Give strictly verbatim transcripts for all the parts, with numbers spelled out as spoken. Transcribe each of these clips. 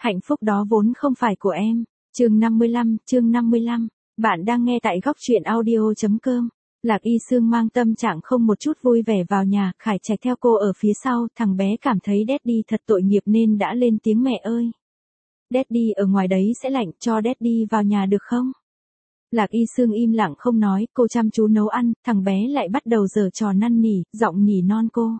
Hạnh phúc đó vốn không phải của em. Chương năm mươi lăm, chương năm mươi lăm. Bạn đang nghe tại góc truyện audio chấm com. Lạc Y Sương mang tâm trạng không một chút vui vẻ vào nhà, Khải Trạch theo cô ở phía sau, thằng bé cảm thấy Daddy thật tội nghiệp nên đã lên tiếng mẹ ơi. Daddy ở ngoài đấy sẽ lạnh, cho Daddy vào nhà được không? Lạc Y Sương im lặng không nói, cô chăm chú nấu ăn, thằng bé lại bắt đầu giở trò năn nỉ, giọng nỉ non cô.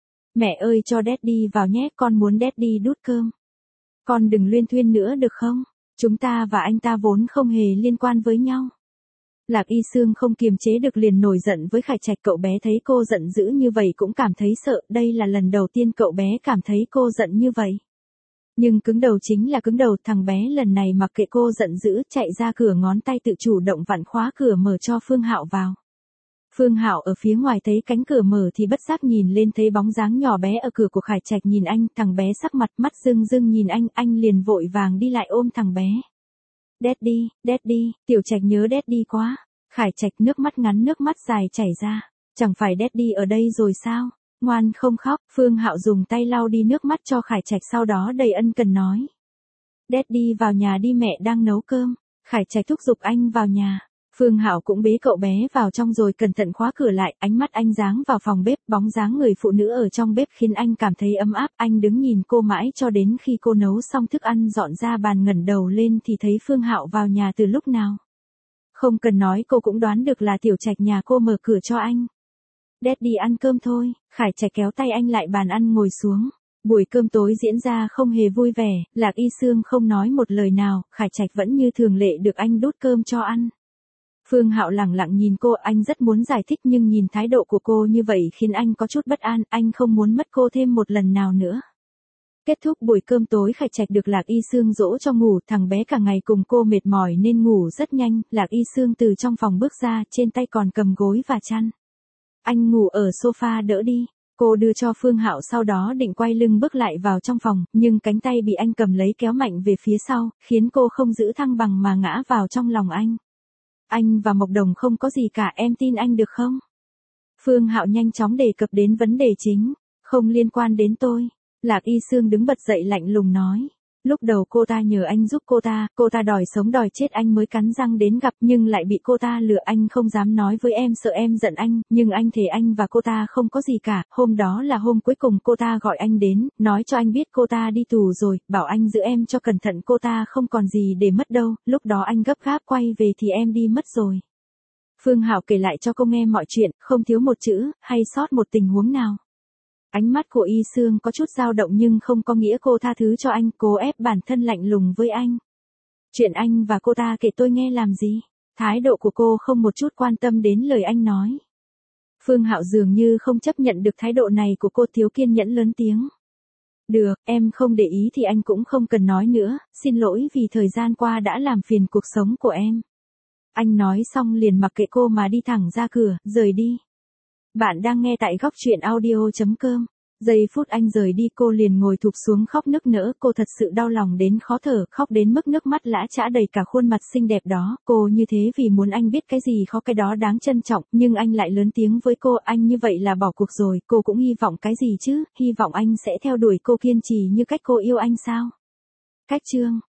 Mẹ ơi cho Daddy vào nhé, con muốn Daddy đút cơm. Con đừng luyên thuyên nữa được không? Chúng ta và anh ta vốn không hề liên quan với nhau. Lạc Y Sương không kiềm chế được liền nổi giận với Khải Trạch, cậu bé thấy cô giận dữ như vậy cũng cảm thấy sợ, đây là lần đầu tiên cậu bé cảm thấy cô giận như vậy. Nhưng cứng đầu chính là cứng đầu, thằng bé lần này mặc kệ cô giận dữ, chạy ra cửa, ngón tay tự chủ động vặn khóa cửa mở cho Phương Hạo vào. Phương Hạo ở phía ngoài thấy cánh cửa mở thì bất giác nhìn lên thấy bóng dáng nhỏ bé ở cửa của Khải Trạch nhìn anh, thằng bé sắc mặt mắt rưng rưng nhìn anh, anh liền vội vàng đi lại ôm thằng bé. Daddy, Daddy, Tiểu Trạch nhớ Daddy quá. Khải Trạch nước mắt ngắn nước mắt dài chảy ra. Chẳng phải Daddy ở đây rồi sao? Ngoan không khóc. Phương Hạo dùng tay lau đi nước mắt cho Khải Trạch, sau đó đầy ân cần nói. Daddy vào nhà đi, mẹ đang nấu cơm. Khải Trạch thúc giục anh vào nhà. Phương Hạo cũng bế cậu bé vào trong rồi cẩn thận khóa cửa lại, ánh mắt anh giáng vào phòng bếp, bóng dáng người phụ nữ ở trong bếp khiến anh cảm thấy ấm áp, anh đứng nhìn cô mãi cho đến khi cô nấu xong thức ăn dọn ra bàn, ngẩng đầu lên thì thấy Phương Hạo vào nhà từ lúc nào. Không cần nói cô cũng đoán được là Tiểu Trạch nhà cô mở cửa cho anh. Daddy ăn cơm thôi. Khải Trạch kéo tay anh lại bàn ăn ngồi xuống. Buổi cơm tối diễn ra không hề vui vẻ, Lạc Y Sương không nói một lời nào, Khải Trạch vẫn như thường lệ được anh đút cơm cho ăn. Phương Hạo lẳng lặng nhìn cô, anh rất muốn giải thích nhưng nhìn thái độ của cô như vậy khiến anh có chút bất an, anh không muốn mất cô thêm một lần nào nữa. Kết thúc buổi cơm tối, Khải Trạch được Lạc Y Sương dỗ cho ngủ, thằng bé cả ngày cùng cô mệt mỏi nên ngủ rất nhanh, Lạc Y Sương từ trong phòng bước ra, trên tay còn cầm gối và chăn. Anh ngủ ở sofa đỡ đi. Cô đưa cho Phương Hạo, sau đó định quay lưng bước lại vào trong phòng, nhưng cánh tay bị anh cầm lấy kéo mạnh về phía sau, khiến cô không giữ thăng bằng mà ngã vào trong lòng anh. Anh và Mộc Đồng không có gì cả, em tin anh được không? Phương Hạo nhanh chóng đề cập đến vấn đề chính. Không liên quan đến tôi. Lạc Y Sương đứng bật dậy lạnh lùng nói. Lúc đầu cô ta nhờ anh giúp cô ta, cô ta đòi sống đòi chết anh mới cắn răng đến gặp, nhưng lại bị cô ta lừa, anh không dám nói với em sợ em giận anh, nhưng anh thề anh và cô ta không có gì cả. Hôm đó là hôm cuối cùng cô ta gọi anh đến, nói cho anh biết cô ta đi tù rồi, bảo anh giữ em cho cẩn thận, cô ta không còn gì để mất đâu, lúc đó anh gấp gáp quay về thì em đi mất rồi. Phương Hạo kể lại cho cô nghe mọi chuyện, không thiếu một chữ, hay sót một tình huống nào. Ánh mắt của Y Sương có chút dao động nhưng không có nghĩa cô tha thứ cho anh, cố ép bản thân lạnh lùng với anh. Chuyện anh và cô ta kể tôi nghe làm gì? Thái độ của cô không một chút quan tâm đến lời anh nói. Phương Hạo dường như không chấp nhận được thái độ này của cô, thiếu kiên nhẫn lớn tiếng. Được, em không để ý thì anh cũng không cần nói nữa, xin lỗi vì thời gian qua đã làm phiền cuộc sống của em. Anh nói xong liền mặc kệ cô mà đi thẳng ra cửa, rời đi. Bạn đang nghe tại góc truyện audio chấm com. Giây phút anh rời đi cô liền ngồi thụp xuống khóc nức nở, cô thật sự đau lòng đến khó thở, khóc đến mức nước mắt lã chã đầy cả khuôn mặt xinh đẹp đó, cô như thế vì muốn anh biết cái gì khó cái đó đáng trân trọng, nhưng anh lại lớn tiếng với cô, anh như vậy là bỏ cuộc rồi, cô cũng hy vọng cái gì chứ, hy vọng anh sẽ theo đuổi cô kiên trì như cách cô yêu anh sao? Cách chương